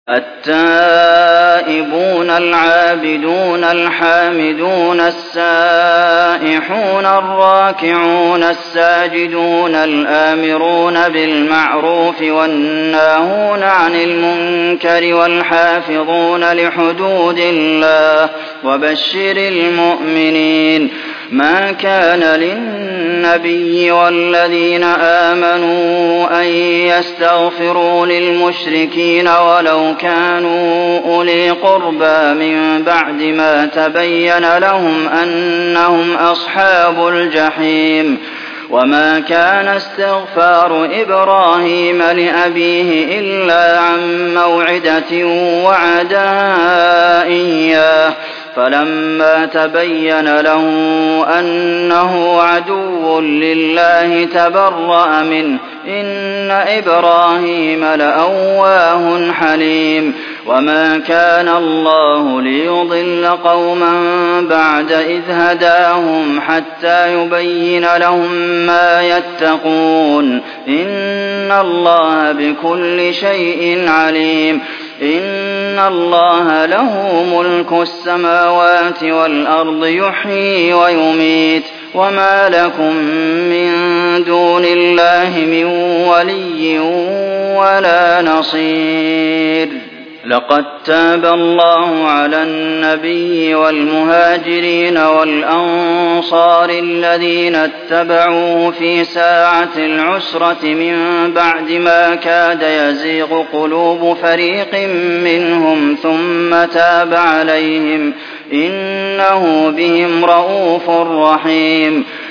التائبون العابدون الحامدون السائحون الراكعون الساجدون الآمرون بالمعروف والناهون عن المنكر والحافظون لحدود الله وبشر المؤمنين ما كان للنبي والذين آمنوا أن يستغفروا للمشركين ولو كانوا أولي قربى من بعد ما تبين لهم أنهم أصحاب الجحيم وما كان استغفار إبراهيم لأبيه إلا عن موعدة وعدها إياه فلما تبين له أنه عدو لله تبرأ منه إن إبراهيم لأواه حليم وما كان الله ليضل قوما بعد إذ هداهم حتى يبين لهم ما يتقون إن الله بكل شيء عليم إن الله له ملك السماوات والأرض يحيي ويميت وما لكم من دون الله من ولي ولا نصير لقد تاب الله على النبي والمهاجرين والأنصار الذين اتبعوه في ساعة العسرة من بعد ما كاد يزيغ قلوب فريق منهم ثم تاب عليهم إنه بهم رءوف رحيم